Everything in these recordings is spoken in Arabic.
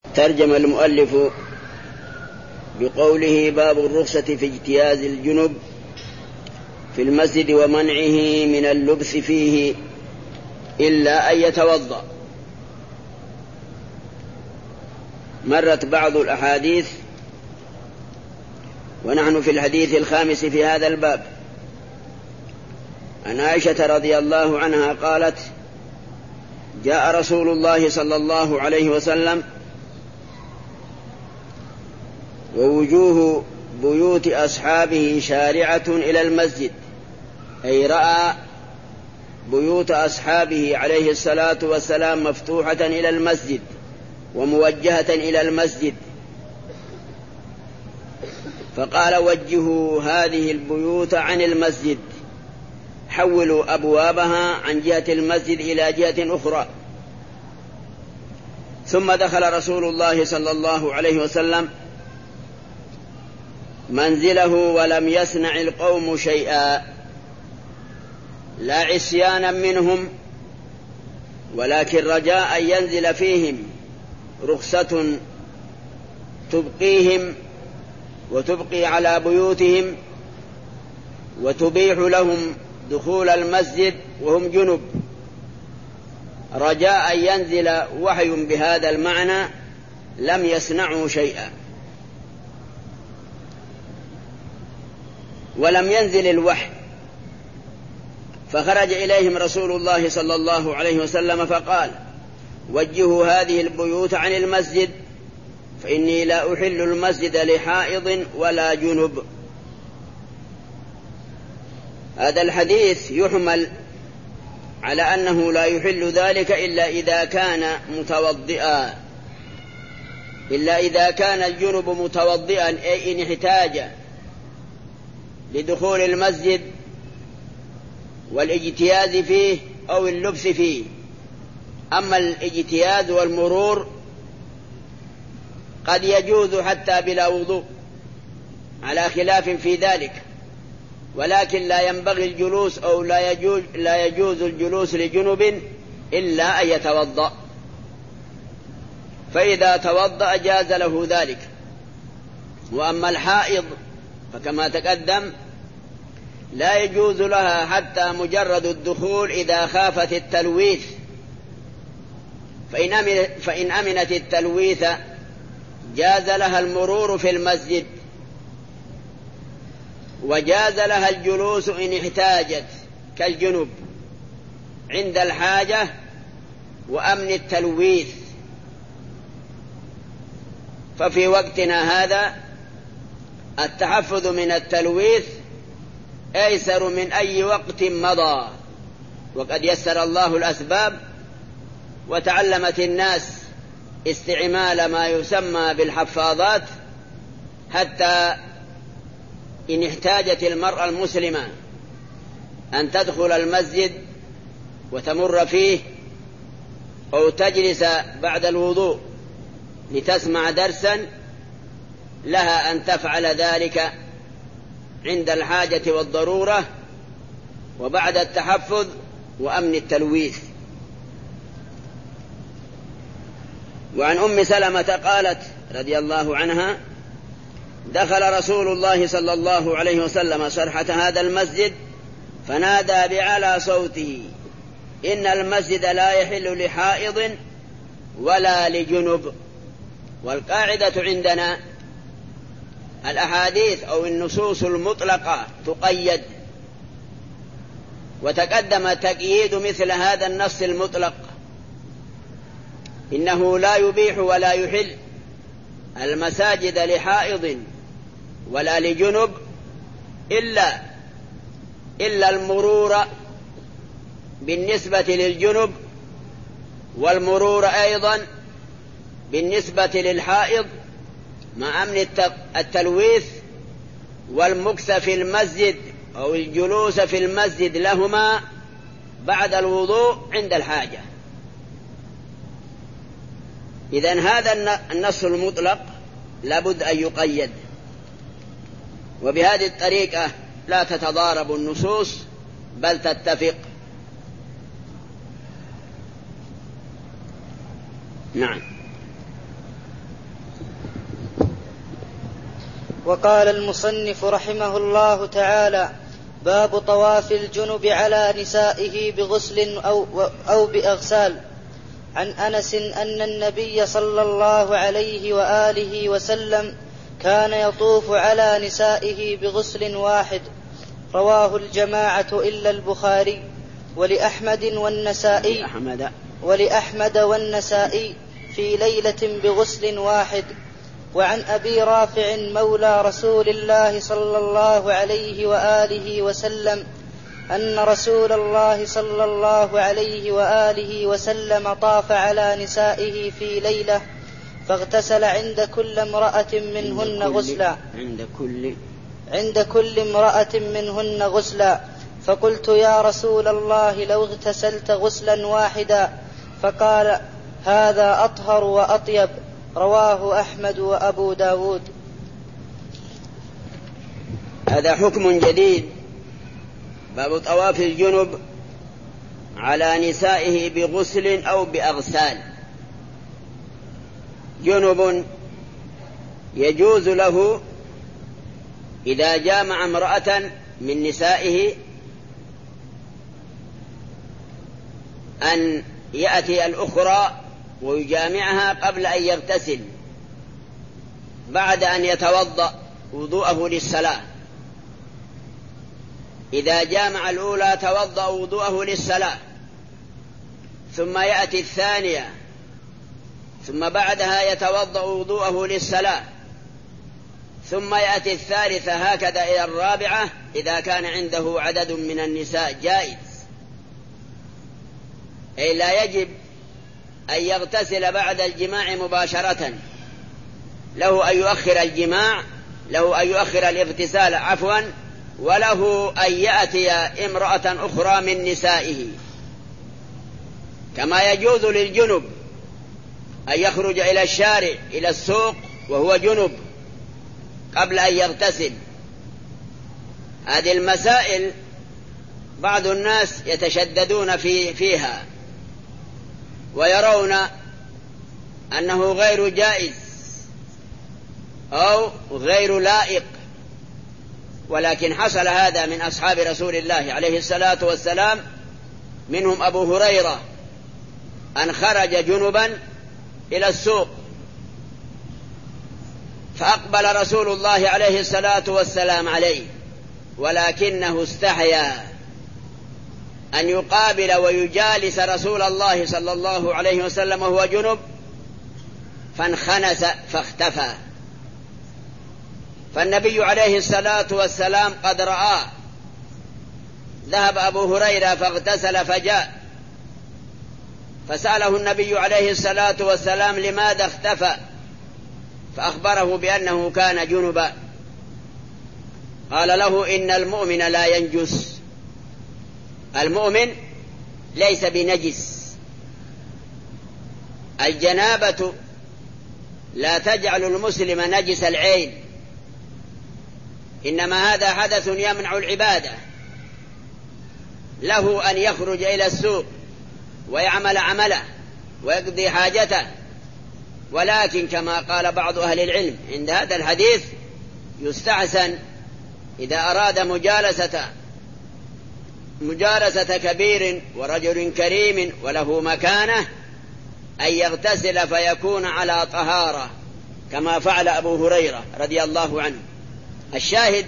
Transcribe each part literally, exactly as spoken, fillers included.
ترجم المؤلف بقوله: باب الرخصة في اجتياز الجنب في المسجد ومنعه من اللبث فيه إلا أن يتوضأ. مرت بعض الأحاديث ونحن في الحديث الخامس في هذا الباب. عن عائشة رضي الله عنها قالت: جاء رسول الله صلى الله عليه وسلم ووجوه بيوت أصحابه شارعة إلى المسجد، أي رأى بيوت أصحابه عليه الصلاة والسلام مفتوحة إلى المسجد وموجهة إلى المسجد، فقال: وجهوا هذه البيوت عن المسجد، حولوا أبوابها عن جهة المسجد إلى جهة أخرى. ثم دخل رسول الله صلى الله عليه وسلم منزله ولم يصنع القوم شيئا، لا عصيانا منهم، ولكن رجاء أن ينزل فيهم رخصة تبقيهم وتبقي على بيوتهم وتبيح لهم دخول المسجد وهم جنب، رجاء أن ينزل وحي بهذا المعنى. لم يصنعوا شيئا، ولم ينزل الوحي، فخرج إليهم رسول الله صلى الله عليه وسلم فقال: وجهوا هذه البيوت عن المسجد، فإني لا أحل المسجد لحائض ولا جنب. هذا الحديث يحمل على أنه لا يحل ذلك إلا إذا كان متوضئا، إلا إذا كان الجنب متوضئا، أي إن احتاج لدخول المسجد والاجتياز فيه أو اللبس فيه. أما الاجتياز والمرور قد يجوز حتى بلا وضوء، على خلاف في ذلك، ولكن لا ينبغي الجلوس أو لا يجوز, لا يجوز الجلوس لجنب إلا أن يتوضأ، فإذا توضأ جاز له ذلك. وأما الحائض فكما تقدم لا يجوز لها حتى مجرد الدخول إذا خافت التلويث، فإن أمنت التلويث جاز لها المرور في المسجد، وجاز لها الجلوس إن احتاجت كالجنب عند الحاجة وأمن التلويث. ففي وقتنا هذا التحفظ من التلويث أيسر من أي وقت مضى، وقد يسر الله الأسباب وتعلمت الناس استعمال ما يسمى بالحفاظات، حتى إن احتاجت المرأة المسلمة أن تدخل المسجد وتمر فيه أو تجلس بعد الوضوء لتسمع درسا، لها أن تفعل ذلك عند الحاجة والضرورة وبعد التحفظ وأمن التلويث. وعن أم سلمة قالت رضي الله عنها: دخل رسول الله صلى الله عليه وسلم صرحة هذا المسجد فنادى بعلى صوته: إن المسجد لا يحل لحائض ولا لجنب. والقاعدة عندنا الأحاديث أو النصوص المطلقة تقيد، وتقدم تقييد مثل هذا النص المطلق، إنه لا يبيح ولا يحل المساجد لحائض ولا لجنب إلا إلا المرور بالنسبة للجنب، والمرور أيضا بالنسبة للحائض مع أمن التلويث، والمكث في المسجد أو الجلوس في المسجد لهما بعد الوضوء عند الحاجة. إذن هذا النص المطلق لابد أن يقيد، وبهذه الطريقة لا تتضارب النصوص بل تتفق. نعم. وقال المصنف رحمه الله تعالى: باب طواف الجنب على نسائه بغسل أو, أو بأغسال. عن أنس أن النبي صلى الله عليه وآله وسلم كان يطوف على نسائه بغسل واحد. رواه الجماعة إلا البخاري ولأحمد والنسائي ولأحمد والنسائي في ليلة بغسل واحد. وعن أبي رافع مولى رسول الله صلى الله عليه وآله وسلم أن رسول الله صلى الله عليه وآله وسلم طاف على نسائه في ليلة فاغتسل عند كل امرأة منهن غسلا عند كل عند كل امرأة منهن غسلا فقلت: يا رسول الله لو اغتسلت غسلا واحدا. فقال: هذا أطهر وأطيب. رواه أحمد وأبو داود. هذا حكم جديد، باب طواف الجنب على نسائه بغسل أو بأغسال. جنب يجوز له إذا جامع امرأة من نسائه أن يأتي الأخرى ويجامعها قبل أن يغتسل بعد أن يتوضأ وضوءه للصلاة. إذا جامع الأولى توضأ وضوءه للصلاة، ثم يأتي الثانية، ثم بعدها يتوضأ وضوءه للصلاة، ثم يأتي الثالثة، هكذا إلى الرابعة إذا كان عنده عدد من النساء جائز. أي لا يجب أن يغتسل بعد الجماع مباشرة، له أن يؤخر الجماع، له أن يؤخر الاغتسال عفوا، وله أن يأتي امرأة أخرى من نسائه. كما يجوز للجنب أن يخرج إلى الشارع إلى السوق وهو جنب قبل أن يغتسل. هذه المسائل بعض الناس يتشددون في فيها ويرون أنه غير جائز أو غير لائق، ولكن حصل هذا من أصحاب رسول الله عليه الصلاة والسلام، منهم أبو هريرة أن خرج جنبا إلى السوق فأقبل رسول الله عليه الصلاة والسلام عليه، ولكنه استحيا أن يقابل ويجالس رسول الله صلى الله عليه وسلم وهو جنب، فانخنس فاختفى. فالنبي عليه الصلاة والسلام قد رآه، ذهب أبو هريرة فاغتسل فجاء، فسأله النبي عليه الصلاة والسلام لماذا اختفى، فأخبره بأنه كان جنبا. قال له: إن المؤمن لا ينجس، المؤمن ليس بنجس. الجنابة لا تجعل المسلم نجس العين، إنما هذا حدث يمنع العبادة. له أن يخرج إلى السوق ويعمل عمله ويقضي حاجته، ولكن كما قال بعض أهل العلم عند هذا الحديث يستحسن إذا أراد مجالسة مجالسة كبير ورجل كريم وله مكانة أن يغتسل فيكون على طهارة كما فعل أبو هريرة رضي الله عنه. الشاهد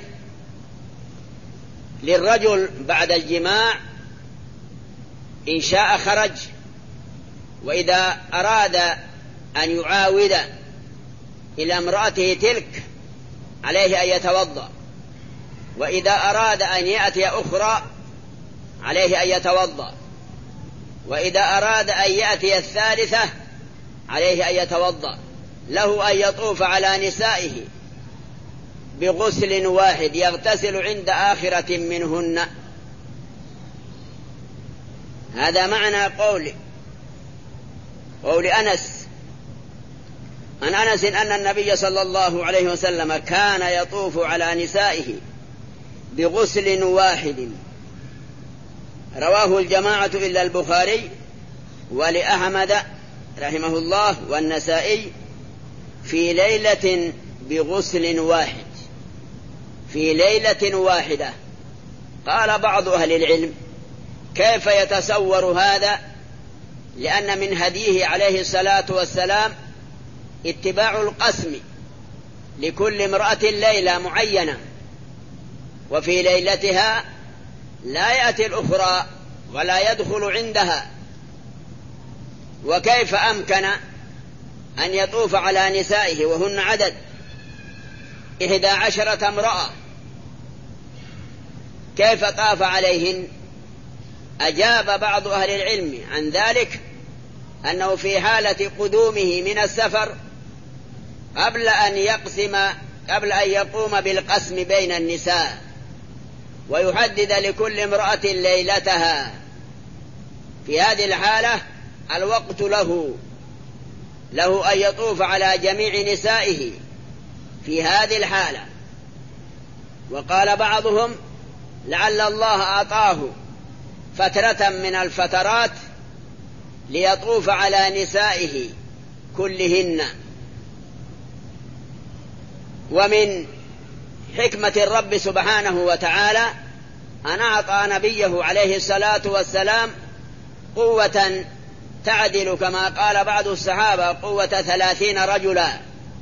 للرجل بعد الجماع إن شاء خرج، وإذا أراد أن يعاود إلى امرأته تلك عليه أن يتوضأ، وإذا أراد أن يأتي أخرى عليه أن يتوضأ، وإذا أراد أن يأتي الثالثة عليه أن يتوضأ. له أن يطوف على نسائه بغسل واحد يغتسل عند آخرة منهن. هذا معنى قول قول أنس عن أنس أن النبي صلى الله عليه وسلم كان يطوف على نسائه بغسل واحد. رواه الجماعة إلا البخاري ولأحمد رحمه الله والنسائي في ليلة بغسل واحد. في ليلة واحدة. قال بعض أهل العلم: كيف يتصور هذا؟ لأن من هديه عليه الصلاة والسلام اتباع القسم لكل امرأة ليلة معينة، وفي ليلتها لا يأتي الأخرى ولا يدخل عندها. وكيف أمكن أن يطوف على نسائه وهن عدد إحدى عشرة امرأة؟ كيف طاف عليهن؟ أجاب بعض أهل العلم عن ذلك أنه في حالة قدومه من السفر قبل أن يقسم قبل أن يقوم بالقسم بين النساء ويحدد لكل امرأة ليلتها، في هذه الحالة الوقت له له أن يطوف على جميع نسائه في هذه الحالة. وقال بعضهم: لعل الله أعطاه فترة من الفترات ليطوف على نسائه كلهن. ومن حكمة الرب سبحانه وتعالى أن أعطى نبيه عليه الصلاة والسلام قوة تعدل كما قال بعض الصحابة قوة ثلاثين رجلا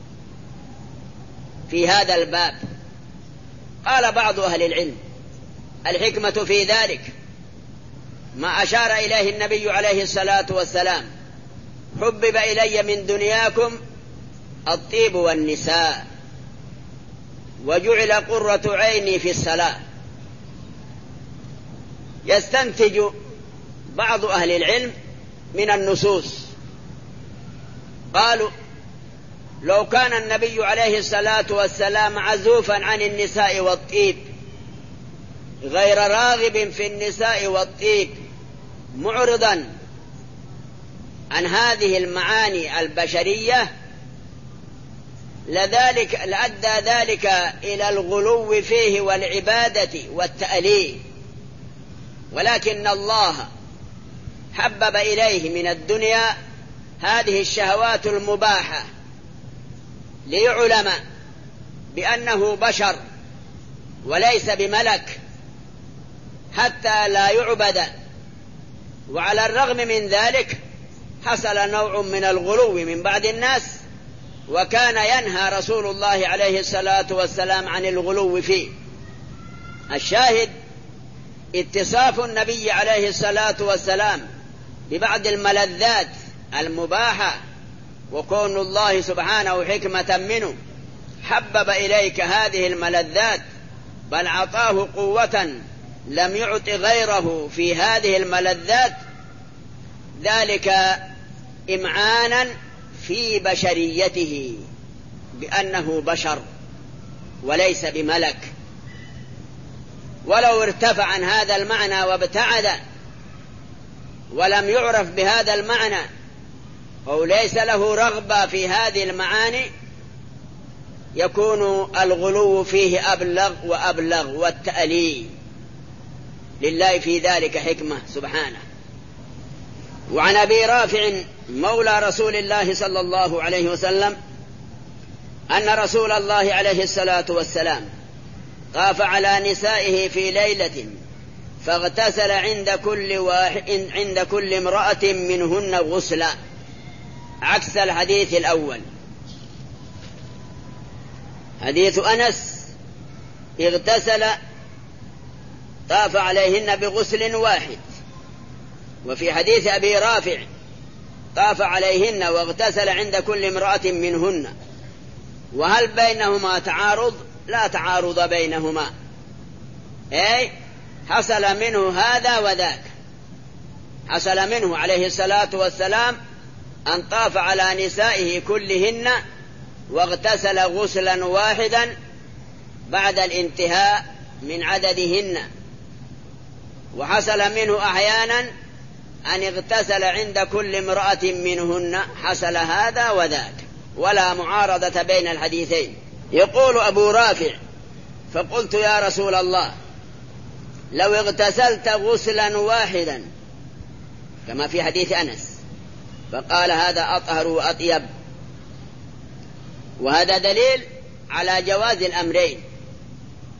في هذا الباب. قال بعض أهل العلم: الحكمة في ذلك ما أشار إليه النبي عليه الصلاة والسلام: حبب إلي من دنياكم الطيب والنساء وجعل قرة عيني في الصلاة. يستنتج بعض أهل العلم من النصوص، قالوا: لو كان النبي عليه الصلاة والسلام عزوفا عن النساء والطيب غير راغب في النساء والطيب معرضا عن هذه المعاني البشرية لذلك لأدى ذلك إلى الغلو فيه والعبادة والتأليه. ولكن الله حبب إليه من الدنيا هذه الشهوات المباحة ليعلم بأنه بشر وليس بملك حتى لا يعبد. وعلى الرغم من ذلك حصل نوع من الغلو من بعض الناس، وكان ينهى رسول الله عليه الصلاة والسلام عن الغلو فيه. الشاهد اتصاف النبي عليه الصلاة والسلام ببعض الملذات المباحة، وكون الله سبحانه حكمة منه حبب إليك هذه الملذات، بل أعطاه قوة لم يعط غيره في هذه الملذات، ذلك إمعانا في بشريته بأنه بشر وليس بملك. ولو ارتفع عن هذا المعنى وابتعد ولم يعرف بهذا المعنى أو ليس له رغبة في هذه المعاني يكون الغلو فيه أبلغ وأبلغ والتأليه. لله في ذلك حكمة سبحانه. وعن أبي رافع مولى رسول الله صلى الله عليه وسلم أن رسول الله عليه الصلاة والسلام طاف على نسائه في ليلة فاغتسل عند كل واحد عند كل امرأة منهن غسلا، عكس الحديث الأول. حديث أنس اغتسل طاف عليهن بغسل واحد، وفي حديث أبي رافع طاف عليهن واغتسل عند كل امرأة منهن. وهل بينهما تعارض؟ لا تعارض بينهما، أي حصل منه هذا وذاك. حصل منه عليه الصلاة والسلام أن طاف على نسائه كلهن واغتسل غسلا واحدا بعد الانتهاء من عددهن، وحصل منه أحيانا أن اغتسل عند كل امرأة منهن. حصل هذا وذاك ولا معارضة بين الحديثين. يقول أبو رافع: فقلت يا رسول الله لو اغتسلت غسلا واحدا كما في حديث أنس، فقال هذا أطهر وأطيب. وهذا دليل على جواز الأمرين،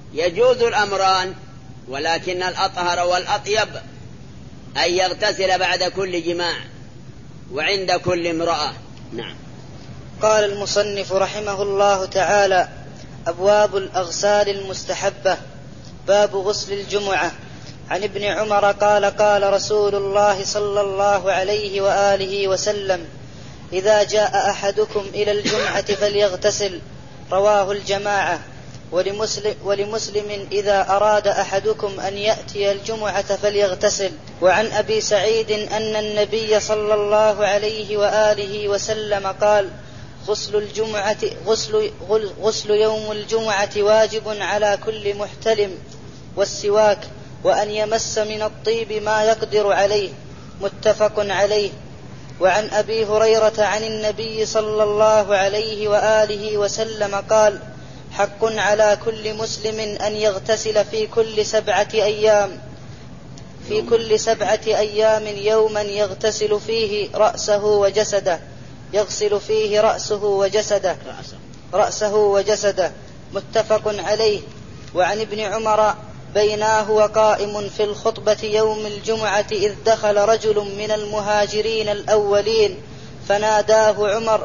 يجوز الأمران، ولكن الأطهر والأطيب أن يغتسل بعد كل جماع وعند كل امرأة. نعم. قال المصنف رحمه الله تعالى: أبواب الأغسال المستحبة. باب غسل الجمعة. عن ابن عمر قال: قال رسول الله صلى الله عليه وآله وسلم: إذا جاء أحدكم إلى الجمعة فليغتسل. رواه الجماعة. ولمسلم, ولمسلم: إذا أراد أحدكم أن يأتي الجمعة فليغتسل. وعن أبي سعيد أن النبي صلى الله عليه وآله وسلم قال: غسل الجمعة غسل, غسل يوم الجمعة واجب على كل محتلم، والسواك، وأن يمس من الطيب ما يقدر عليه. متفق عليه. وعن أبي هريرة عن النبي صلى الله عليه وآله وسلم قال: حق على كل مسلم أن يغتسل في كل سبعة أيام في كل سبعة أيام يوما يغتسل فيه رأسه وجسده يغسل فيه رأسه وجسده رأسه وجسده. متفق عليه. وعن ابن عمر: بيناه وقائم في الخطبة يوم الجمعة إذ دخل رجل من المهاجرين الأولين فناداه عمر: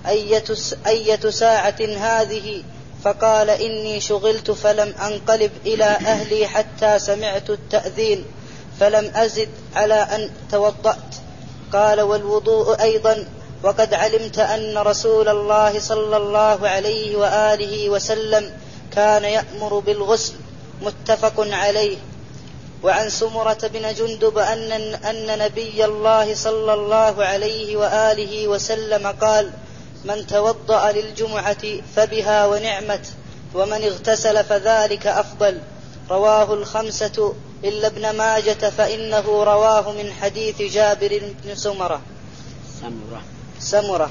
أية ساعة هذه؟ فقال: إني شغلت فلم أنقلب إلى أهلي حتى سمعت التأذين فلم أزد على أن توضأت. قال: والوضوء أيضا، وقد علمت أن رسول الله صلى الله عليه وآله وسلم كان يأمر بالغسل. متفق عليه. وعن سمرة بن جندب أن, أن نبي الله صلى الله عليه وآله وسلم قال: من توضأ للجمعة فبها ونعمت، ومن اغتسل فذلك أفضل. رواه الخمسة إلا ابن ماجة فإنه رواه من حديث جابر بن سمرة سمرة سمرة.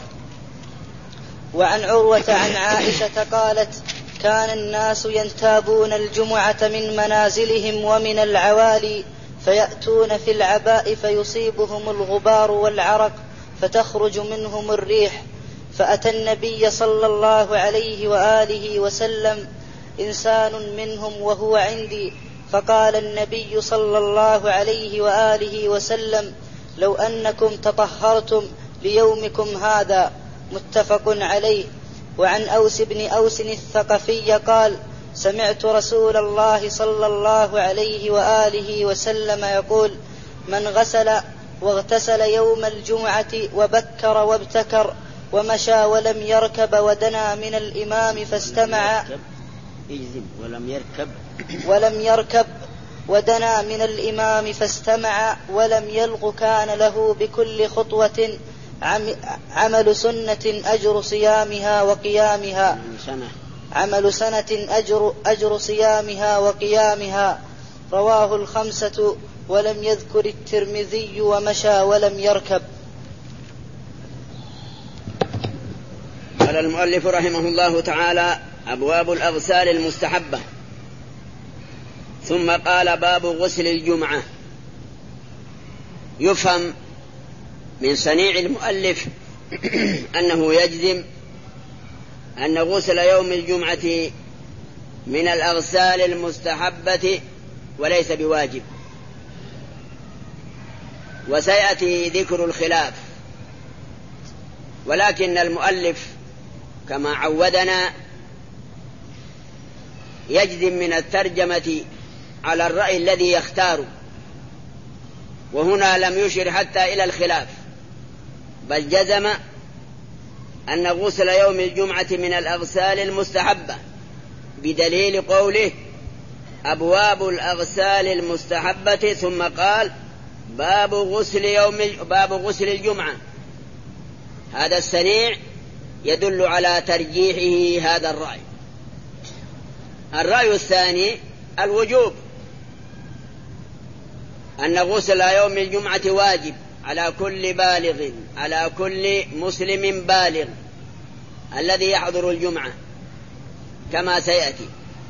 وعن عروة عن عائشة قالت: كان الناس ينتابون الجمعة من منازلهم ومن العوالي فيأتون في العباء فيصيبهم الغبار والعرق فتخرج منهم الريح، فأتى النبي صلى الله عليه وآله وسلم إنسان منهم وهو عندي، فقال النبي صلى الله عليه وآله وسلم: لو أنكم تطهرتم ليومكم هذا. متفق عليه. وعن أوس بن أوس الثقفي قال: سمعت رسول الله صلى الله عليه وآله وسلم يقول: من غسل واغتسل يوم الجمعة وبكر وابتكر ومشى ولم يركب ودنا من الإمام فاستمع ولم يركب ولم يركب ودنا من الإمام فاستمع ولم يلغ كان له بكل خطوة عمل سنة أجر صيامها وقيامها عمل سنة أجر, أجر صيامها وقيامها. رواه الخمسة ولم يذكر الترمذي ومشى ولم يركب. قال المؤلف رحمه الله تعالى: أبواب الأغسال المستحبة. ثم قال: باب غسل الجمعة. يفهم من صنيع المؤلف أنه يجزم أن غسل يوم الجمعة من الأغسال المستحبة وليس بواجب، وسيأتي ذكر الخلاف، ولكن المؤلف كما عودنا يجزم من الترجمة على الرأي الذي يختار، وهنا لم يشر حتى إلى الخلاف، بل جزم أن غسل يوم الجمعة من الأغسال المستحبة بدليل قوله: أبواب الأغسال المستحبة، ثم قال: باب غسل يوم باب غسل الجمعة. هذا السنيع يدل على ترجيحه هذا الرأي. الرأي الثاني الوجوب، أن غسل يوم الجمعة واجب على كل بالغ على كل مسلم بالغ الذي يحضر الجمعة كما سيأتي.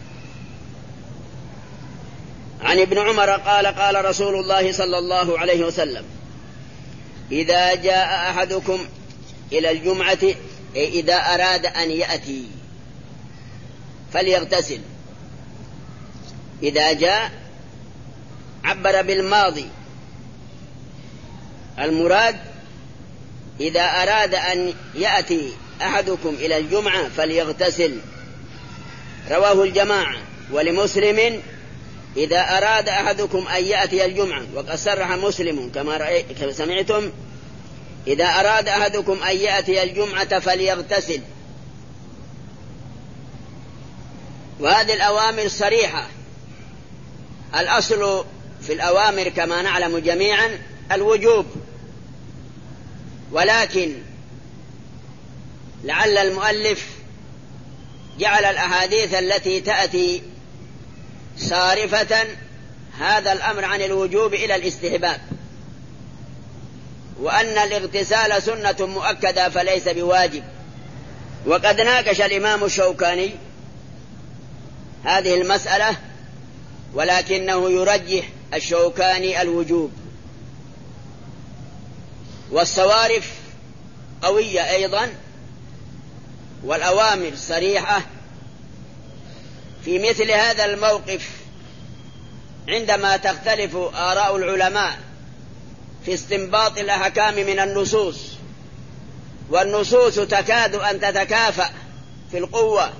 عن ابن عمر قال: قال رسول الله صلى الله عليه وسلم: إذا جاء أحدكم إلى الجمعة، إذا أراد أن يأتي فليغتسل. إذا جاء عبر بالماضي، المراد إذا أراد أن يأتي أحدكم إلى الجمعة فليغتسل، رواه الجماعة. ولمسلم إذا أراد أحدكم أن يأتي الجمعة، وقد صرح مسلم كما سمعتم إذا أراد أحدكم أن يأتي الجمعة فليغتسل. وهذه الأوامر صريحة. الأصل في الأوامر كما نعلم جميعا الوجوب، ولكن لعل المؤلف جعل الأحاديث التي تأتي صارفة هذا الأمر عن الوجوب إلى الاستحباب، وأن الاغتسال سنة مؤكدة فليس بواجب. وقد ناقش الإمام الشوكاني هذه المسألة، ولكنه يرجح الشوكاني الوجوب. والصوارف قوية أيضا، والأوامر صريحة في مثل هذا الموقف. عندما تختلف آراء العلماء في استنباط الأحكام من النصوص، والنصوص تكاد أن تتكافأ في القوة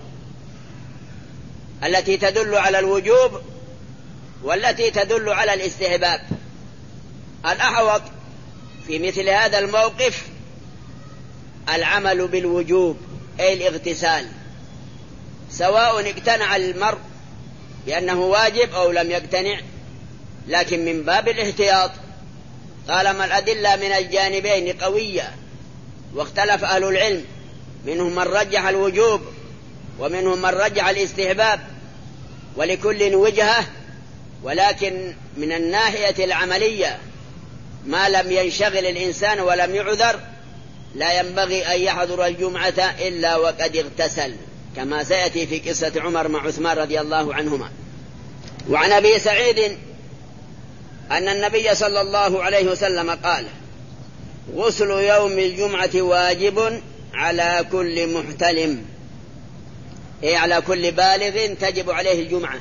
التي تدل على الوجوب والتي تدل على الاستحباب، الأحوط في مثل هذا الموقف العمل بالوجوب، أي الاغتسال، سواء اقتنع المرء بأنه واجب أو لم يقتنع، لكن من باب الاحتياط طالما الأدلة من الجانبين قوية. واختلف أهل العلم، منهم من رجح الوجوب ومنهم من رجح الاستحباب، ولكل وجهة، ولكن من الناحية العملية ما لم ينشغل الإنسان ولم يعذر لا ينبغي أن يحضر الجمعة إلا وقد اغتسل، كما سيأتي في قصة عمر مع عثمان رضي الله عنهما. وعن أبي سعيد أن النبي صلى الله عليه وسلم قال: غسل يوم الجمعة واجب على كل محتلم، أي على كل بالغ تجب عليه الجمعة.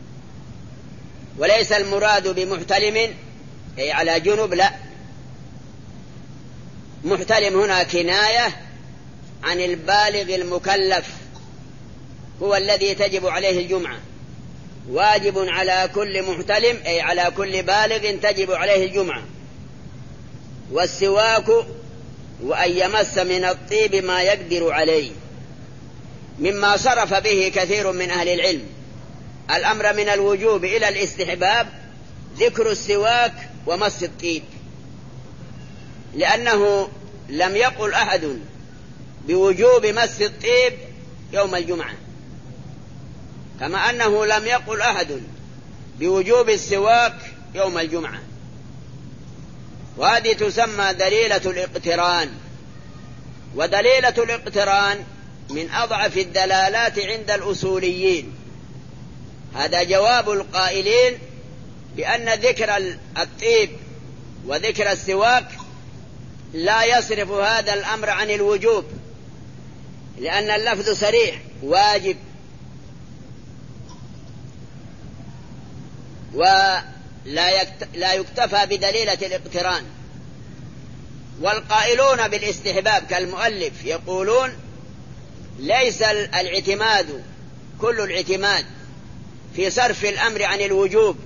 وليس المراد بمحتلم أي على جنب، لا، محتلم هنا كناية عن البالغ المكلف، هو الذي تجب عليه الجمعة. واجب على كل محتلم أي على كل بالغ تجب عليه الجمعة. والسواك وأن يمس من الطيب ما يقدر عليه، مما صرف به كثير من أهل العلم الأمر من الوجوب إلى الاستحباب ذكر السواك ومس الطيب، لأنه لم يقل أحد بوجوب مس الطيب يوم الجمعة، كما أنه لم يقل أحد بوجوب السواك يوم الجمعة. وهذه تسمى دليلة الاقتران. ودليلة الاقتران من أضعف الدلالات عند الأصوليين. هذا جواب القائلين بأن ذكر الطيب وذكر السواك لا يصرف هذا الأمر عن الوجوب، لأن اللفظ صريح واجب. ولا يكتفى بدليلة الاقتران. والقائلون بالاستحباب كالمؤلف يقولون ليس الاعتماد كل الاعتماد في صرف الأمر عن الوجوب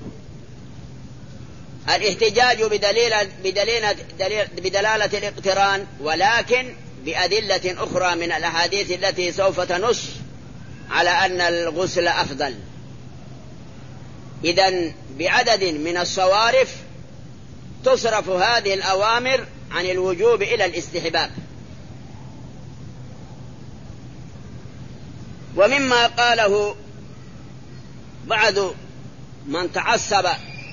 الاحتجاج بدليل بدليل بدلالة الاقتران، ولكن بأدلة أخرى من الأحاديث التي سوف تنص على أن الغسل أفضل. إذن بعدد من الصوارف تصرف هذه الأوامر عن الوجوب إلى الاستحباب. ومما قاله بعض من تعصب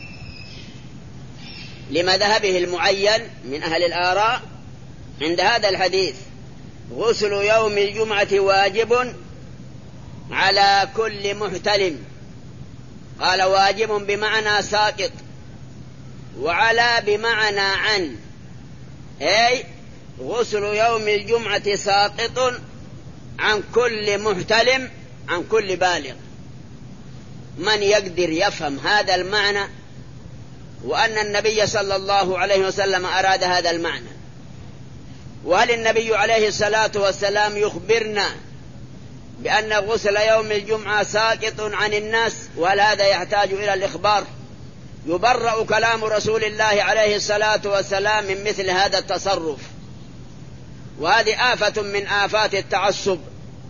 لمذهبه المعين من أهل الآراء عند هذا الحديث: غسل يوم الجمعة واجب على كل محتلم. قال واجب بمعنى ساقط، وعلى بمعنى عن، أي غسل يوم الجمعة ساقط عن كل محتلم عن كل بالغ. من يقدر يفهم هذا المعنى وأن النبي صلى الله عليه وسلم أراد هذا المعنى؟ وهل النبي عليه الصلاة والسلام يخبرنا بأن غسل يوم الجمعة ساقط عن الناس؟ وهل هذا يحتاج إلى الإخبار؟ يبرأ كلام رسول الله عليه الصلاة والسلام من مثل هذا التصرف، وهذه آفة من آفات التعصب.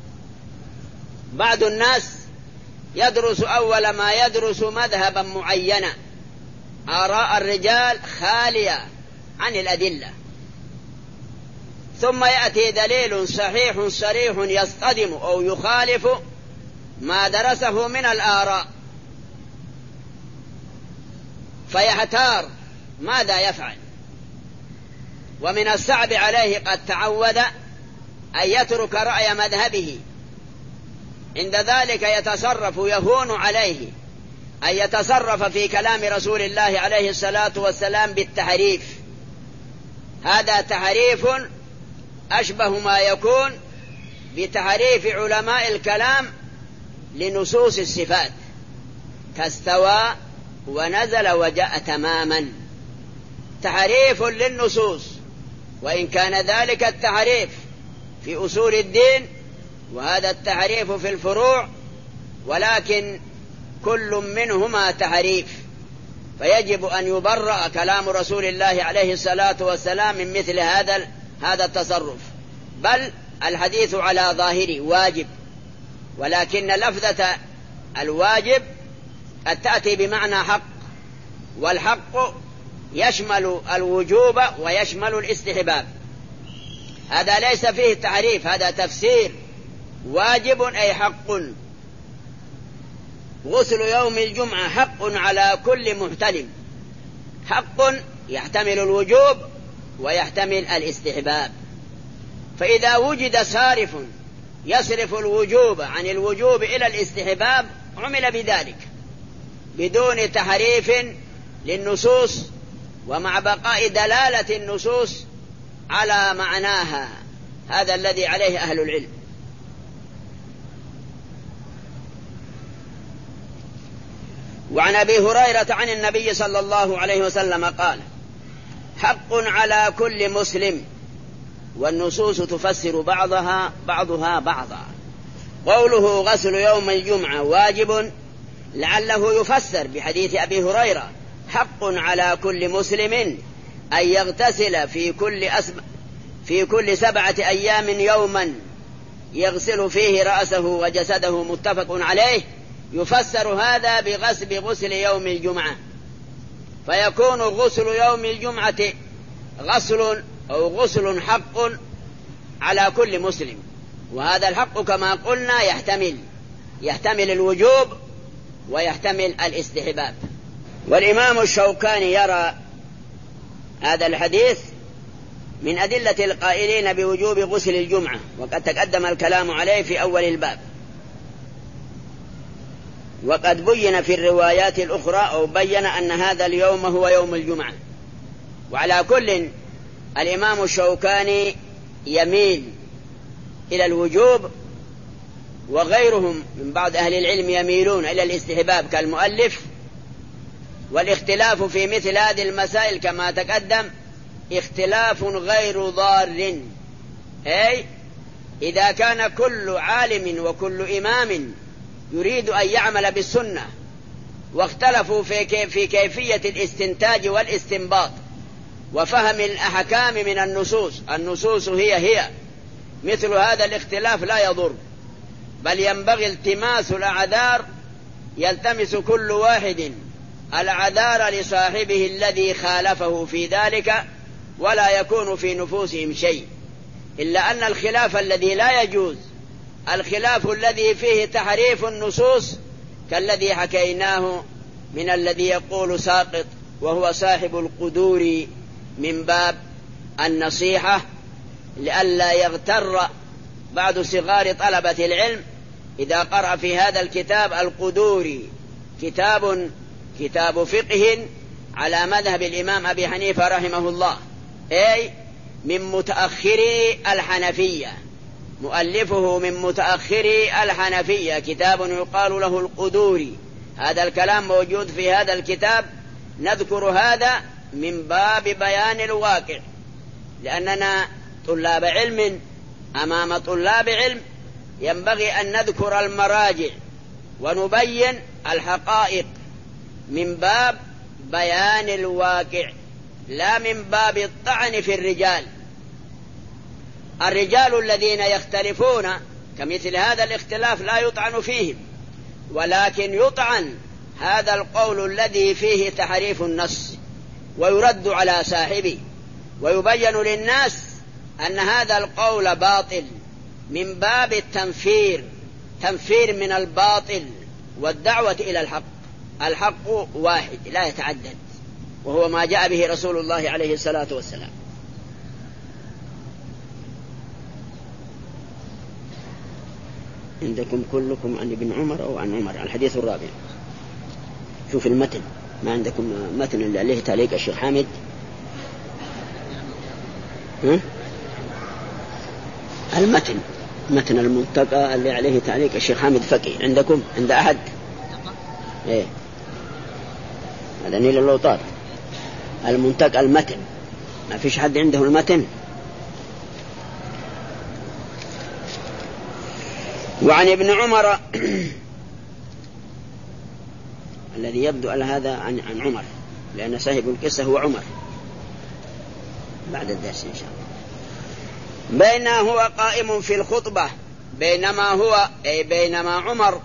بعض الناس يدرس أول ما يدرس مذهبا معينا، آراء الرجال خالية عن الأدلة، ثم يأتي دليل صحيح صريح يصطدم أو يخالف ما درسه من الآراء، فيحتار ماذا يفعل. ومن الصعب عليه قد تعود أن يترك رأي مذهبه، عند ذلك يتصرف، يهون عليه أن يتصرف في كلام رسول الله عليه الصلاة والسلام بالتحريف. هذا تحريف أشبه ما يكون بتحريف علماء الكلام لنصوص الصفات، كاستوى ونزل وجاء تماما، تحريف للنصوص. وإن كان ذلك التحريف في أصول الدين وهذا التحريف في الفروع، ولكن كل منهما تحريف، فيجب أن يبرأ كلام رسول الله عليه الصلاة والسلام من مثل هذا هذا التصرف. بل الحديث على ظاهره واجب، ولكن لفظة الواجب قد تأتي بمعنى حق، والحق يشمل الوجوب ويشمل الاستحباب. هذا ليس فيه تحريف، هذا تفسير. واجب أي حق. غسل يوم الجمعة حق على كل محتلم، حق يحتمل الوجوب ويحتمل الاستحباب. فإذا وجد صارف يصرف الوجوب عن الوجوب إلى الاستحباب عمل بذلك بدون تحريف للنصوص، ومع بقاء دلالة النصوص على معناها. هذا الذي عليه أهل العلم. وعن أبي هريرة عن النبي صلى الله عليه وسلم قال: حق على كل مسلم، والنصوص تفسر بعضها بعضها بعضا. قوله غسل يوم الجمعة واجب لعله يفسر بحديث أبي هريرة: حق على كل مسلم أن يغتسل في كل أسب في كل سبعة أيام يوما يغسل فيه رأسه وجسده، متفق عليه. يفسر هذا بغسل غسل يوم الجمعة، فيكون غسل يوم الجمعة غسل أو غسل حق على كل مسلم. وهذا الحق كما قلنا يحتمل يحتمل الوجوب ويحتمل الاستحباب. والإمام الشوكاني يرى هذا الحديث من أدلة القائلين بوجوب غسل الجمعة، وقد تقدم الكلام عليه في أول الباب، وقد بين في الروايات الأخرى أو بين أن هذا اليوم هو يوم الجمعة. وعلى كل الإمام الشوكاني يميل إلى الوجوب، وغيرهم من بعض أهل العلم يميلون إلى الاستحباب كالمؤلف. والاختلاف في مثل هذه المسائل كما تقدم اختلاف غير ضار، أي إذا كان كل عالم وكل إمام يريد أن يعمل بالسنة واختلفوا في, كيف في كيفية الاستنتاج والاستنباط وفهم الأحكام من النصوص، النصوص هي هي مثل هذا الاختلاف لا يضر، بل ينبغي التماس الأعذار، يلتمس كل واحد الأعذار لصاحبه الذي خالفه في ذلك، ولا يكون في نفوسهم شيء. إلا أن الخلاف الذي لا يجوز الخلاف الذي فيه تحريف النصوص، كالذي حكيناه من الذي يقول ساقط وهو صاحب القدور، من باب النصيحة لئلا يغتر بعض صغار طلبة العلم إذا قرأ في هذا الكتاب القدوري، كتاب كتاب فقه على مذهب الإمام أبي حنيفة رحمه الله، أي من متأخري الحنفية، مؤلفه من متأخري الحنفية، كتاب يقال له القدوري. هذا الكلام موجود في هذا الكتاب، نذكر هذا من باب بيان الواقع، لأننا طلاب علم أمام طلاب علم، ينبغي أن نذكر المراجع ونبين الحقائق من باب بيان الواقع، لا من باب الطعن في الرجال. الرجال الذين يختلفون كمثل هذا الاختلاف لا يطعن فيهم، ولكن يطعن هذا القول الذي فيه تحريف النص ويرد على صاحبه، ويبين للناس أن هذا القول باطل من باب التنفير، تنفير من الباطل والدعوة إلى الحق. الحق واحد لا يتعدد، وهو ما جاء به رسول الله عليه الصلاة والسلام. عندكم كلكم عن ابن عمر أو عن عمر. الحديث الرابع، شوف المتن، ما عندكم متن اللي عليه تعليق الشيخ حامد؟ ها؟ المتن، متن المنتقى اللي عليه تعليق الشيخ حامد فقي عندكم؟ عند أحد؟ ايه، هذا نيل اللوطات المنتقى المتن، ما فيش حد عنده المتن؟ وعن ابن عمر الذي يبدو على هذا عن, عن عمر، لأن صاحب القصة هو عمر، بعد الدرس إن شاء الله. بينما هو قائم في الخطبة، بينما هو أي بينما عمر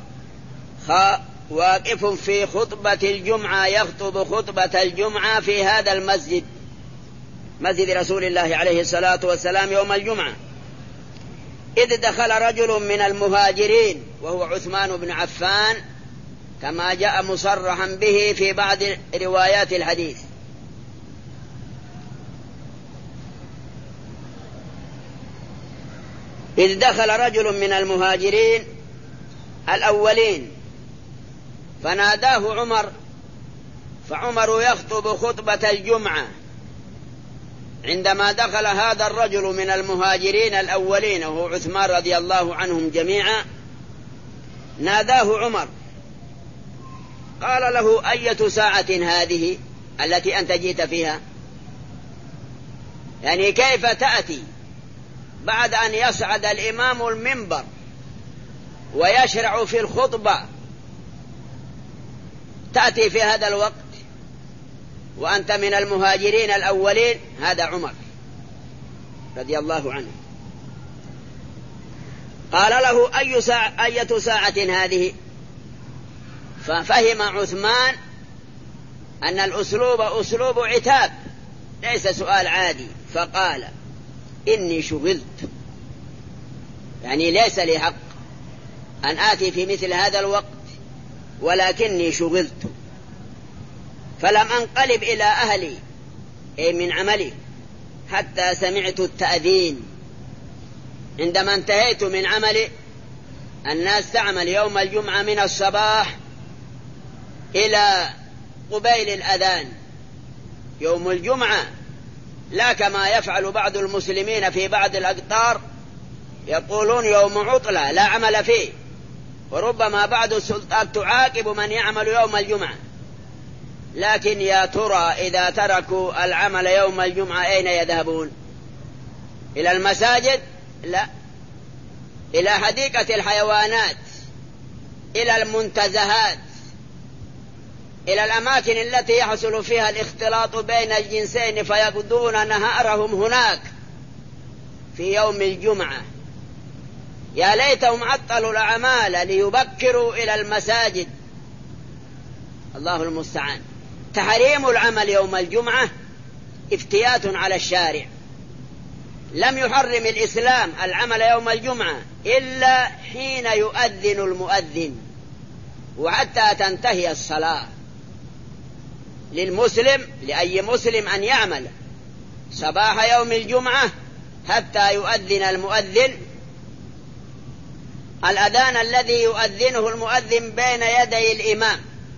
واقف في خطبة الجمعة، يخطب خطبة الجمعة في هذا المسجد، مسجد رسول الله عليه الصلاة والسلام يوم الجمعة، إذ دخل رجل من المهاجرين وهو عثمان بن عفان، كما جاء مصرحا به في بعض روايات الحديث. إذ دخل رجل من المهاجرين الأولين فناداه عمر، فعمر يخطب خطبة الجمعة. عندما دخل هذا الرجل من المهاجرين الأولين وهو عثمان رضي الله عنهم جميعا، ناداه عمر، قال له: أية ساعة هذه التي أنت جئت فيها؟ يعني كيف تأتي بعد أن يصعد الإمام المنبر ويشرع في الخطبة، تأتي في هذا الوقت وأنت من المهاجرين الأولين؟ هذا عمر رضي الله عنه. قال له: أي ساعة أية ساعة هذه؟ ففهم عثمان أن الأسلوب أسلوب عتاب ليس سؤال عادي، فقال: إني شغلت، يعني ليس لي حق أن آتي في مثل هذا الوقت، ولكني شغلت، فلم أنقلب إلى أهلي أي من عملي حتى سمعت التأذين. عندما انتهيت من عملي، الناس تعمل يوم الجمعة من الصباح إلى قبيل الأذان يوم الجمعة، لا كما يفعل بعض المسلمين في بعض الأقطار، يقولون يوم عطلة لا عمل فيه، وربما بعض السلطات تعاقب من يعمل يوم الجمعة. لكن يا ترى إذا تركوا العمل يوم الجمعة أين يذهبون؟ إلى المساجد؟ لا، إلى حديقة الحيوانات، إلى المنتزهات، إلى الأماكن التي يحصل فيها الاختلاط بين الجنسين، فيقضون نهارهم هناك في يوم الجمعة. يا ليتهم عطلوا الأعمال ليبكروا إلى المساجد. الله المستعان. تحريم العمل يوم الجمعة افتيات على الشارع. لم يحرم الإسلام العمل يوم الجمعة إلا حين يؤذن المؤذن وحتى تنتهي الصلاة. للمسلم لأي مسلم أن يعمل صباح يوم الجمعة حتى يؤذن المؤذن، الأذان الذي يؤذنه المؤذن بين يدي الإمام،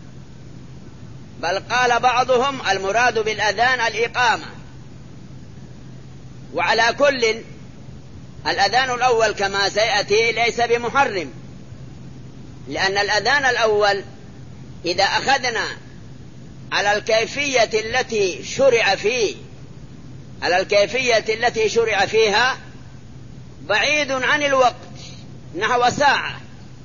بل قال بعضهم المراد بالأذان الإقامة. وعلى كل، الأذان الأول كما سيأتي ليس بمحرم، لأن الأذان الأول إذا أخذنا على الكيفية التي شرع فيه على الكيفية التي شرع فيها بعيد عن الوقت نحو ساعة،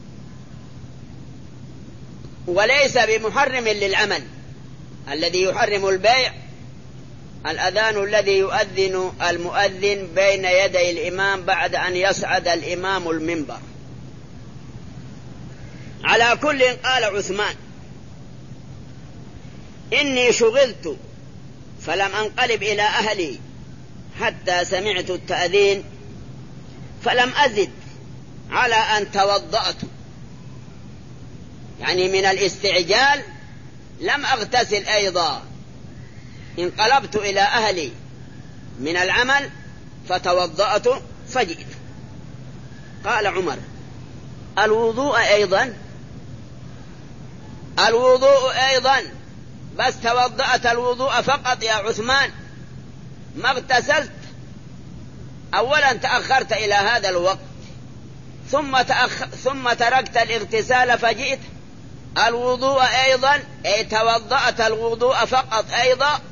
وليس بمحرم للعمل. الذي يحرم البيع الأذان الذي يؤذن المؤذن بين يدي الإمام بعد أن يصعد الإمام المنبر. على كل قال عثمان: إني شغلت فلم أنقلب إلى أهلي حتى سمعت التأذين فلم أزد على أن توضأت، يعني من الاستعجال لم أغتسل أيضا، انقلبت إلى أهلي من العمل فتوضأت فجئت. قال عمر: الوضوء أيضا الوضوء أيضا بس توضأت الوضوء فقط يا عثمان، ما اغتسلت؟ أولا تأخرت إلى هذا الوقت ثم, تأخ... ثم تركت الاغتسال فجئت. الوضوء أيضا أي توضأت الوضوء فقط أيضا.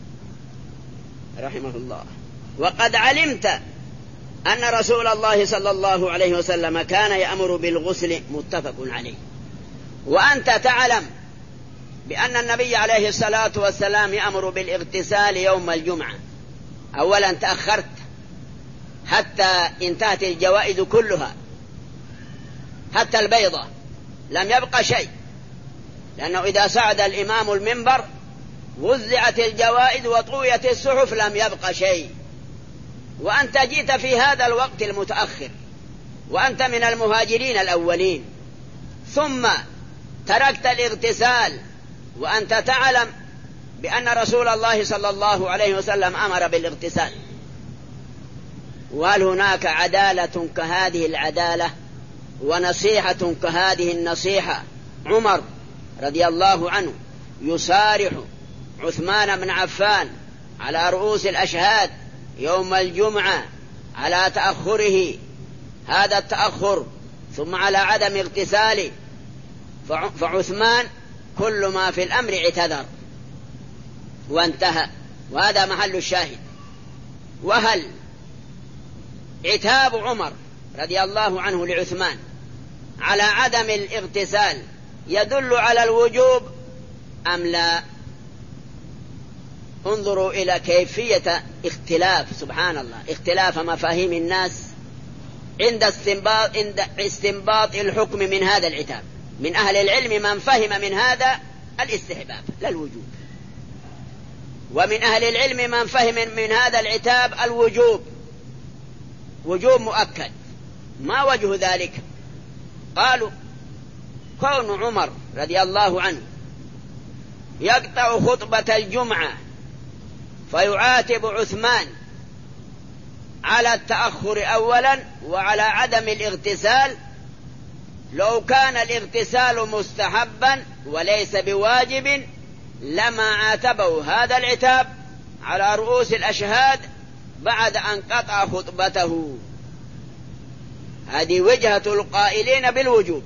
رحمه الله. وقد علمت أن رسول الله صلى الله عليه وسلم كان يأمر بالغسل، متفق عليه. وأنت تعلم بأن النبي عليه الصلاة والسلام يأمر بالاغتسال يوم الجمعة. أولا تأخرت حتى انتهت الجوائز كلها، حتى البيضة لم يبقى شيء، لأنه إذا صعد الإمام المنبر وزعت الجوائز وطويت الصحف لم يبقى شيء. وأنت جئت في هذا الوقت المتأخر وأنت من المهاجرين الأولين، ثم تركت الاغتسال وأنت تعلم بأن رسول الله صلى الله عليه وسلم أمر بالاغتسال. وهل هناك عدالة كهذه العدالة ونصيحة كهذه النصيحة؟ عمر رضي الله عنه يصارح عثمان بن عفان على رؤوس الأشهاد يوم الجمعة على تأخره هذا التأخر، ثم على عدم اغتساله، فعثمان كل ما في الأمر اعتذر وانتهى، وهذا محل الشاهد. وهل عتاب عمر رضي الله عنه لعثمان على عدم الاغتسال يدل على الوجوب أم لا؟ انظروا إلى كيفية اختلاف، سبحان الله، اختلاف مفاهيم الناس عند استنباط, عند استنباط الحكم من هذا العتاب. من أهل العلم من فهم من هذا الاستحباب لا الوجوب، ومن أهل العلم من فهم من هذا العتاب الوجوب، وجوب مؤكد. ما وجه ذلك؟ قالوا: كون عمر رضي الله عنه يقطع خطبة الجمعة فيعاتب عثمان على التأخر أولا وعلى عدم الاغتسال، لو كان الاغتسال مستحبا وليس بواجب لما عاتبه هذا العتاب على رؤوس الأشهاد بعد أن قطع خطبته. هذه وجهة القائلين بالوجوب.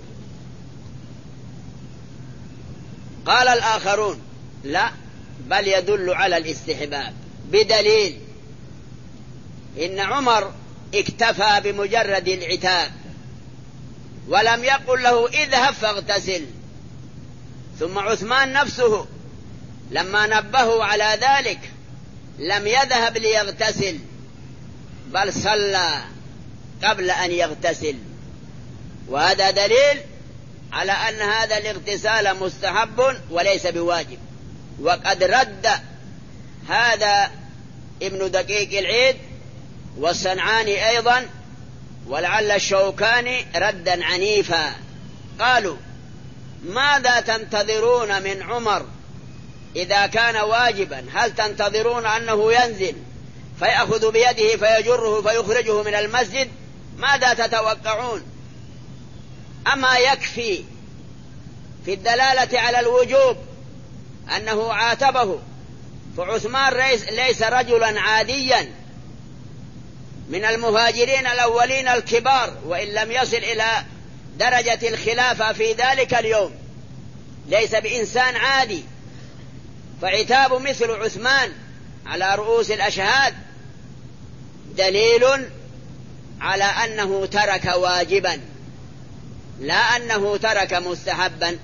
قال الآخرون: لا، بل يدل على الاستحباب، بدليل إن عمر اكتفى بمجرد العتاب ولم يقل له اذهب فاغتسل. ثم عثمان نفسه لما نبهه على ذلك لم يذهب ليغتسل، بل صلى قبل أن يغتسل. وهذا دليل على أن هذا الاغتسال مستحب وليس بواجب. وقد رد هذا ابن دقيق العيد والصنعاني أيضا، ولعل الشوكاني ردا عنيفا. قالوا: ماذا تنتظرون من عمر إذا كان واجبا؟ هل تنتظرون أنه ينزل فيأخذ بيده فيجره فيخرجه من المسجد؟ ماذا تتوقعون؟ أما يكفي في الدلالة على الوجوب أنه عاتبه، فعثمان ليس رجلا عاديا من المهاجرين الأولين الكبار، وإن لم يصل إلى درجة الخلافة في ذلك اليوم، ليس بإنسان عادي. فعتاب مثل عثمان على رؤوس الأشهاد دليل على أنه ترك واجبا لا أنه ترك مستحبا.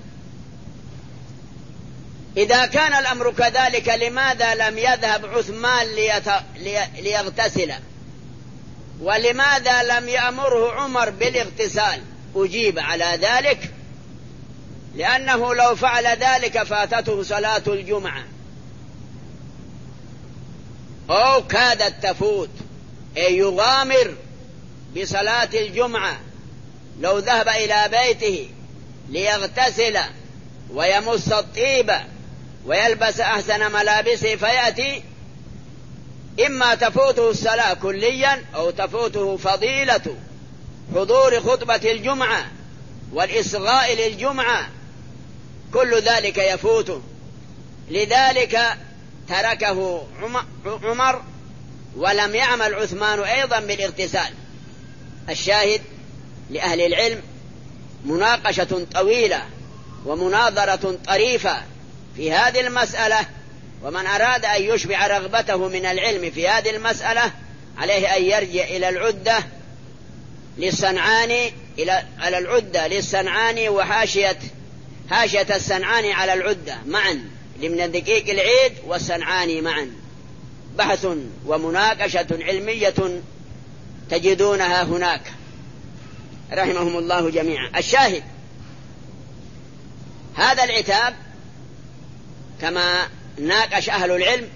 إذا كان الأمر كذلك لماذا لم يذهب عثمان ليت... لي... ليغتسل؟ ولماذا لم يأمره عمر بالاغتسال؟ أجيب على ذلك لأنه لو فعل ذلك فاتته صلاة الجمعة أو كادت تفوت، أي يغامر بصلاة الجمعة. لو ذهب إلى بيته ليغتسل ويمص الطيب ويلبس أحسن ملابسه فيأتي، إما تفوته الصلاة كليا أو تفوته فضيلة حضور خطبة الجمعة والإصغاء للجمعة، كل ذلك يفوته. لذلك تركه عمر ولم يعمل عثمان أيضا بالاغتسال. الشاهد لأهل العلم مناقشة طويلة ومناظرة طريفة في هذه المسألة، ومن أراد أن يشبع رغبته من العلم في هذه المسألة عليه أن يرجع إلى العدة للصنعاني إلى على العدة للصنعاني وحاشية حاشية الصنعاني على العدة معا، لمن دقيق العيد والصنعاني معا، بحث ومناقشة علمية تجدونها هناك رحمهم الله جميعا. الشاهد هذا العتاب كما ناقش أهل العلم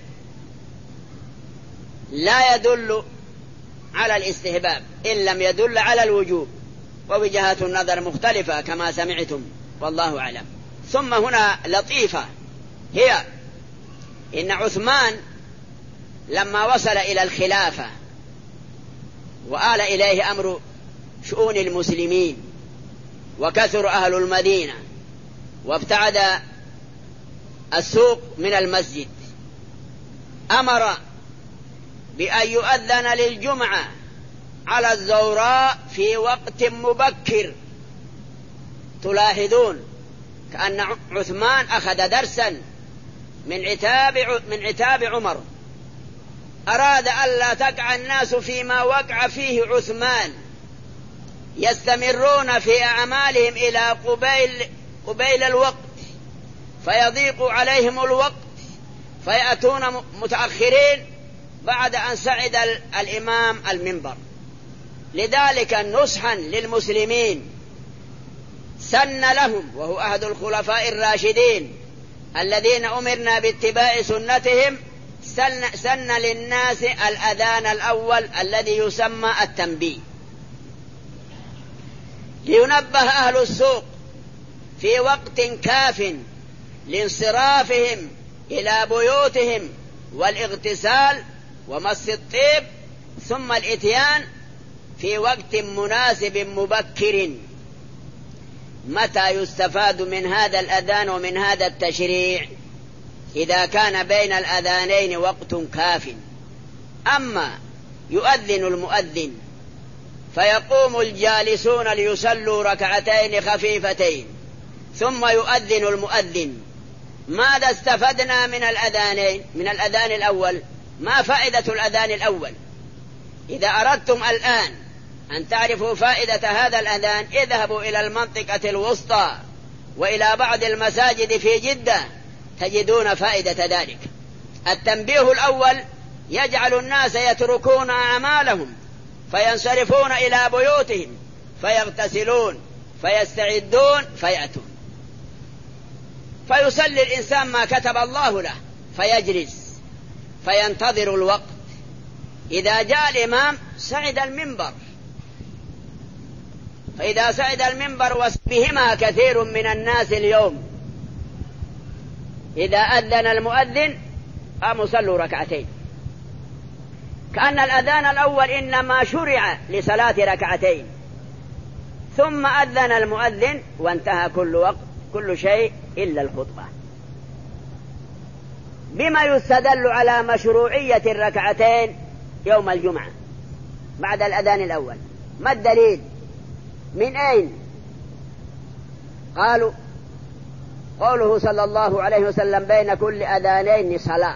لا يدل على الاستحباب إن لم يدل على الوجوب، ووجهات النظر مختلفة كما سمعتم والله أعلم. ثم هنا لطيفة، هي إن عثمان لما وصل إلى الخلافة وآل إليه أمر شؤون المسلمين وكثر أهل المدينة وابتعد السوق من المسجد، أمر بأن يؤذن للجمعة على الزوراء في وقت مبكر. تلاحظون كأن عثمان أخذ درسا من عتاب من عتاب عمر، أراد ألا تقع الناس فيما وقع فيه عثمان، يستمرون في أعمالهم إلى قبيل قبيل الوقت فيضيق عليهم الوقت فيأتون متأخرين بعد أن صعد الإمام المنبر. لذلك نصحا للمسلمين سن لهم، وهو أحد الخلفاء الراشدين الذين أمرنا باتباع سنتهم، سن, سن للناس الأذان الأول الذي يسمى التنبيه، لينبه أهل السوق في وقت كاف لانصرافهم إلى بيوتهم والاغتسال ومس الطيب، ثم الإتيان في وقت مناسب مبكر. متى يستفاد من هذا الأذان ومن هذا التشريع؟ إذا كان بين الأذانين وقت كاف. أما يؤذن المؤذن فيقوم الجالسون ليصلوا ركعتين خفيفتين ثم يؤذن المؤذن، ماذا استفدنا من الأذانين من الأذان الأول؟ ما فائدة الأذان الأول؟ إذا أردتم الآن أن تعرفوا فائدة هذا الأذان اذهبوا إلى المنطقة الوسطى وإلى بعض المساجد في جدة تجدون فائدة ذلك. التنبيه الأول يجعل الناس يتركون أعمالهم فينصرفون إلى بيوتهم فيغتسلون فيستعدون فيأتون، فيصلي الإنسان ما كتب الله له فيجلس فينتظر الوقت. إذا جاء الإمام صعد المنبر، فإذا صعد المنبر وبهما كثير من الناس اليوم، إذا أذن المؤذن قاموا صلوا ركعتين، كأن الأذان الأول إنما شرع لصلاة ركعتين، ثم أذن المؤذن وانتهى كل وقت كل شيء إلا الخطبة. بما يستدل على مشروعية الركعتين يوم الجمعة بعد الأذان الأول؟ ما الدليل؟ من أين؟ قالوا قوله صلى الله عليه وسلم بين كل أذانين صلاة،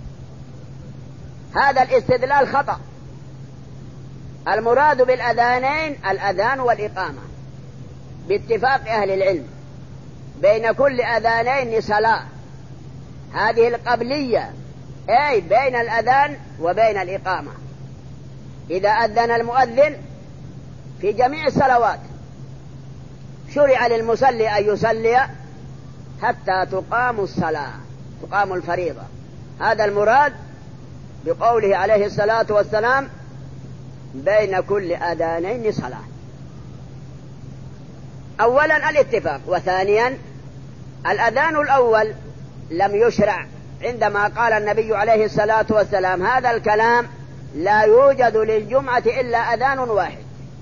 هذا الاستدلال خطأ. المراد بالأذانين الأذان والإقامة باتفاق أهل العلم. بين كل أذانين صلاة، هذه القبلية، أي بين الأذان وبين الإقامة. إذا أذن المؤذن في جميع الصلوات شرع للمصلي أن يصلي حتى تقام الصلاة، تقام الفريضة. هذا المراد بقوله عليه الصلاة والسلام بين كل أذانين صلاة. أولا الاتفاق، وثانيا الأذان الأول لم يشرع عندما قال النبي عليه الصلاة والسلام هذا الكلام لا يوجد للجمعة إلا أذان واحد،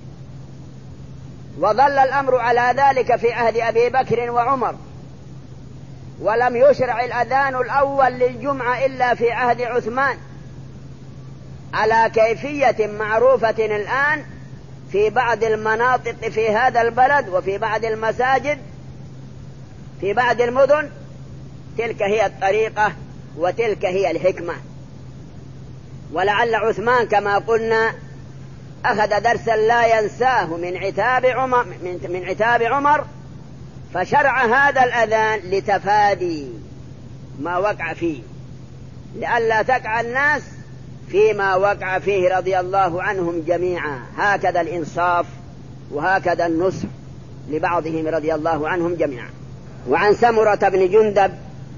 وظل الأمر على ذلك في عهد أبي بكر وعمر، ولم يشرع الأذان الأول للجمعة إلا في عهد عثمان على كيفية معروفة الآن في بعض المناطق في هذا البلد وفي بعض المساجد في بعض المدن. تلك هي الطريقة وتلك هي الحكمة. ولعل عثمان كما قلنا أخذ درسا لا ينساه من عتاب عمر, من عتاب عمر فشرع هذا الأذان لتفادي ما وقع فيه، لئلا تقع الناس فيما وقع فيه رضي الله عنهم جميعا. هكذا الإنصاف وهكذا النصح لبعضهم رضي الله عنهم جميعا. وعن سمرة بن جندب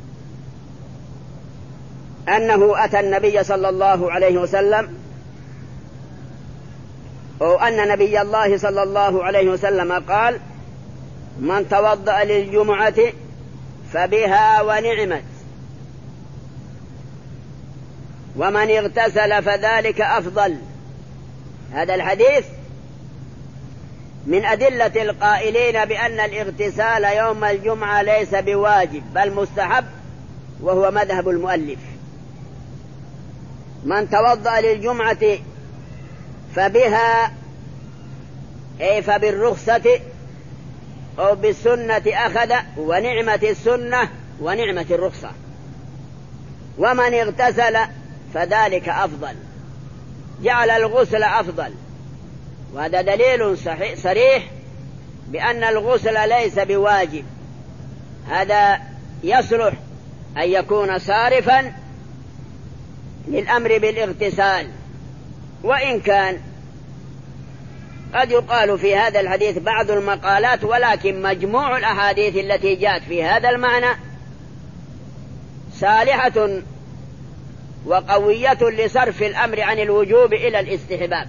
أنه أتى النبي صلى الله عليه وسلم أو أن نبي الله صلى الله عليه وسلم قال من توضأ للجمعة فبها ونعمت، ومن اغتسل فذلك أفضل. هذا الحديث من أدلة القائلين بأن الاغتسال يوم الجمعة ليس بواجب بل مستحب، وهو مذهب المؤلف. من توضأ للجمعة فبها أي فبالرخصة أو بالسنة أخذ، ونعمة السنة ونعمة الرخصة. ومن اغتسل فذلك أفضل، جعل الغسل أفضل. وهذا دليل صريح بأن الغسل ليس بواجب. هذا يصلح أن يكون صارفا للأمر بالاغتسال، وإن كان قد يقال في هذا الحديث بعض المقالات، ولكن مجموع الأحاديث التي جاءت في هذا المعنى صالحة وقوية لصرف الأمر عن الوجوب إلى الاستحباب.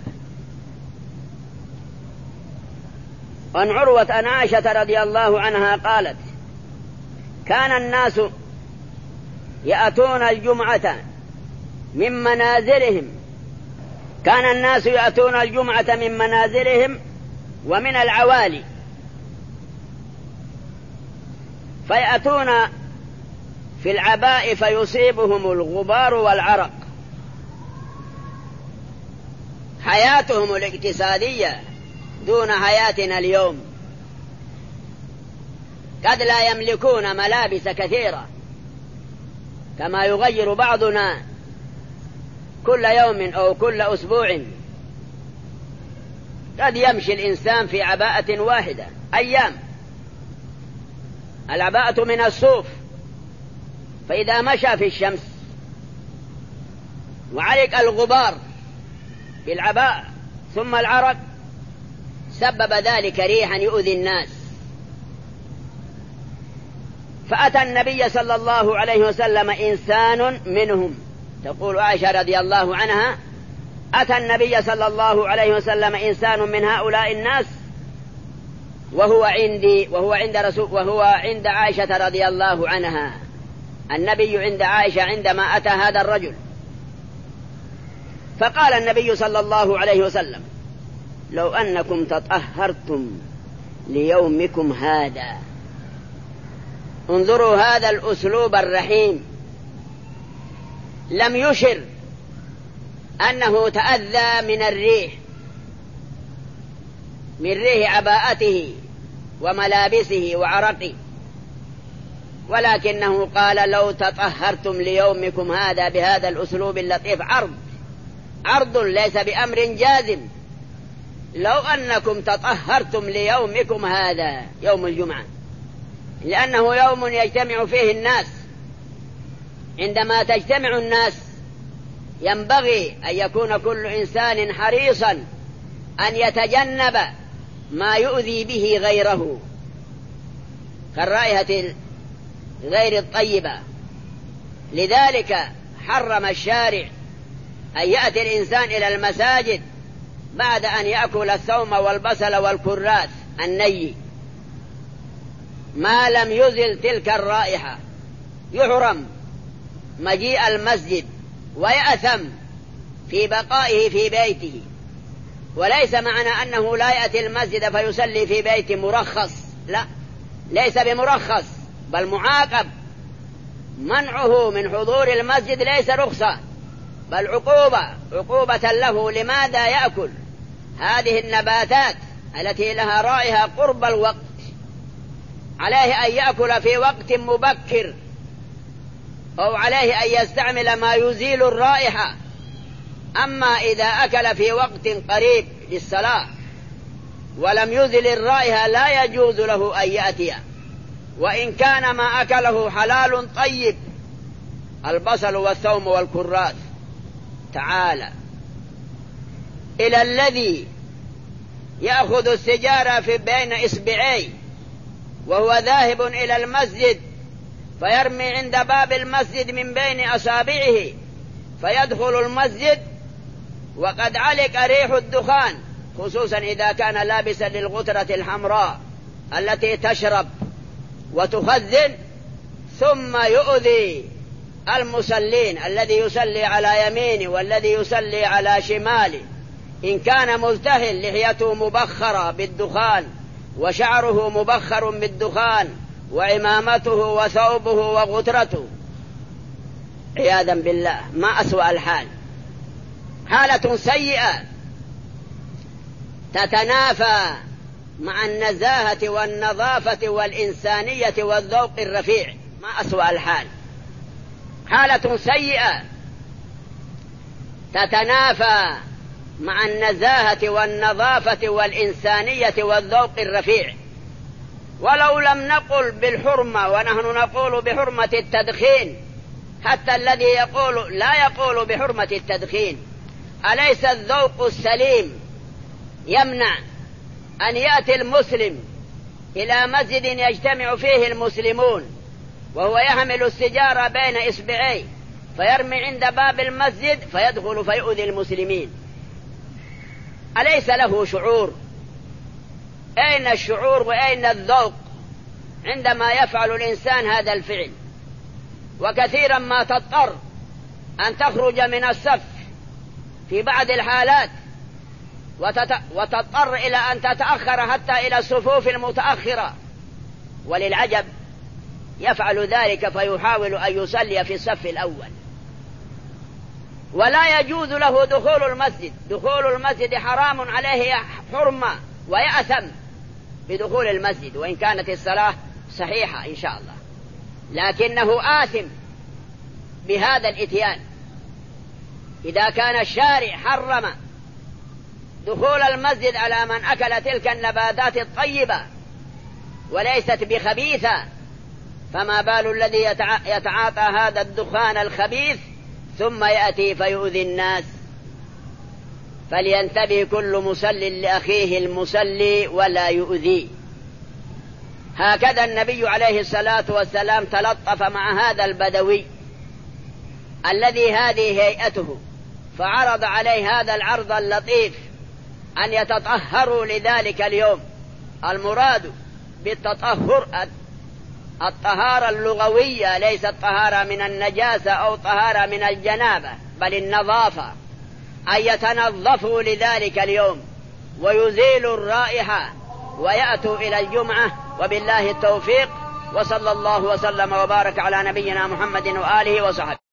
عن عروة عن عائشة رضي الله عنها قالت كان الناس يأتون الجمعة من منازلهم كان الناس يأتون الجمعة من منازلهم ومن العوالي، فيأتون في العباء فيصيبهم الغبار والعرق. حياتهم الاقتصادية دون حياتنا اليوم، قد لا يملكون ملابس كثيرة كما يغير بعضنا كل يوم أو كل أسبوع. قد يمشي الإنسان في عباءة واحدة أيام. العباءة من الصوف، فإذا مشى في الشمس وعلق الغبار بالعباءة ثم العرق سبب ذلك ريحا يؤذي الناس. فأتى النبي صلى الله عليه وسلم إنسان منهم، تقول عائشة رضي الله عنها أتى النبي صلى الله عليه وسلم إنسان من هؤلاء الناس وهو عندي وهو عند رسول وهو عند عائشة رضي الله عنها. النبي عند عائشة عندما أتى هذا الرجل، فقال النبي صلى الله عليه وسلم لو أنكم تطهرتم ليومكم هذا. انظروا هذا الأسلوب الرحيم، لم يشر أنه تأذى من الريح من ريح عباءته وملابسه وعرقه، ولكنه قال لو تطهرتم ليومكم هذا بهذا الأسلوب اللطيف، عرض عرض ليس بأمر جازم، لو أنكم تطهرتم ليومكم هذا يوم الجمعة، لأنه يوم يجتمع فيه الناس. عندما تجتمع الناس ينبغي أن يكون كل إنسان حريصا أن يتجنب ما يؤذي به غيره كالرائحة غير الطيبة. لذلك حرم الشارع أن يأتي الإنسان إلى المساجد بعد أن يأكل الثوم والبصل والكراث الني ما لم يزل تلك الرائحة، يحرم مجيء المسجد ويأثم في بقائه في بيته. وليس معنى أنه لا يأتي المسجد فيصلي في بيت مرخص، لا، ليس بمرخص بل معاقب. منعه من حضور المسجد ليس رخصة بل عقوبة، عقوبة له. لماذا يأكل هذه النباتات التي لها رائحة قرب الوقت؟ عليه أن يأكل في وقت مبكر، أو عليه أن يستعمل ما يزيل الرائحة. أما إذا أكل في وقت قريب للصلاة ولم يزل الرائحة لا يجوز له أن يأتي، وإن كان ما أكله حلال طيب، البصل والثوم والكراث. تعالى إلى الذي يأخذ السجارة في بين إصبعيه وهو ذاهب إلى المسجد، فيرمي عند باب المسجد من بين أصابعه، فيدخل المسجد وقد علق ريح الدخان، خصوصا إذا كان لابسا للغترة الحمراء التي تشرب وتخزن، ثم يؤذي المصلين، الذي يصلي على يمينه والذي يصلي على شماله. إن كان ملتهل لحيته مبخرة بالدخان وشعره مبخر بالدخان وعمامته وثوبه وغترته، عياذا بالله، ما أسوأ الحال. حالة سيئة تتنافى مع النزاهة والنظافة والإنسانية والذوق الرفيع، ما أسوأ الحال. حالة سيئة تتنافى مع النزاهة والنظافة والإنسانية والذوق الرفيع. ولو لم نقل بالحرمة ونحن نقول بحرمة التدخين، حتى الذي يقول لا يقول بحرمة التدخين، أليس الذوق السليم يمنع أن يأتي المسلم إلى مسجد يجتمع فيه المسلمون وهو يحمل السجارة بين إصبعيه، فيرمي عند باب المسجد فيدخل فيؤذي المسلمين؟ أليس له شعور؟ أين الشعور وأين الذوق عندما يفعل الإنسان هذا الفعل؟ وكثيرا ما تضطر أن تخرج من الصف في بعض الحالات وتضطر إلى أن تتأخر حتى إلى الصفوف المتأخرة، وللعجب يفعل ذلك فيحاول أن يصلي في الصف الأول، ولا يجوز له دخول المسجد. دخول المسجد حرام عليه حرمة ويأثم بدخول المسجد، وإن كانت الصلاة صحيحة إن شاء الله، لكنه آثم بهذا الإتيان. إذا كان الشارع حرم دخول المسجد على من أكل تلك النباتات الطيبة وليست بخبيثة، فما بال الذي يتعاطى هذا الدخان الخبيث ثم يأتي فيؤذي الناس؟ فلينتبه كل مصل لأخيه المصلي ولا يؤذي. هكذا النبي عليه الصلاة والسلام تلطف مع هذا البدوي الذي هذه هيئته، فعرض عليه هذا العرض اللطيف أن يتطهروا لذلك اليوم. المراد بالتطهر الطهارة اللغوية، ليس الطهارة من النجاسة أو طهارة من الجنابة، بل النظافة، أن يتنظفوا لذلك اليوم ويزيلوا الرائحة ويأتوا إلى الجمعة، وبالله التوفيق. وصلى الله وسلم وبارك على نبينا محمد وآله وصحبه.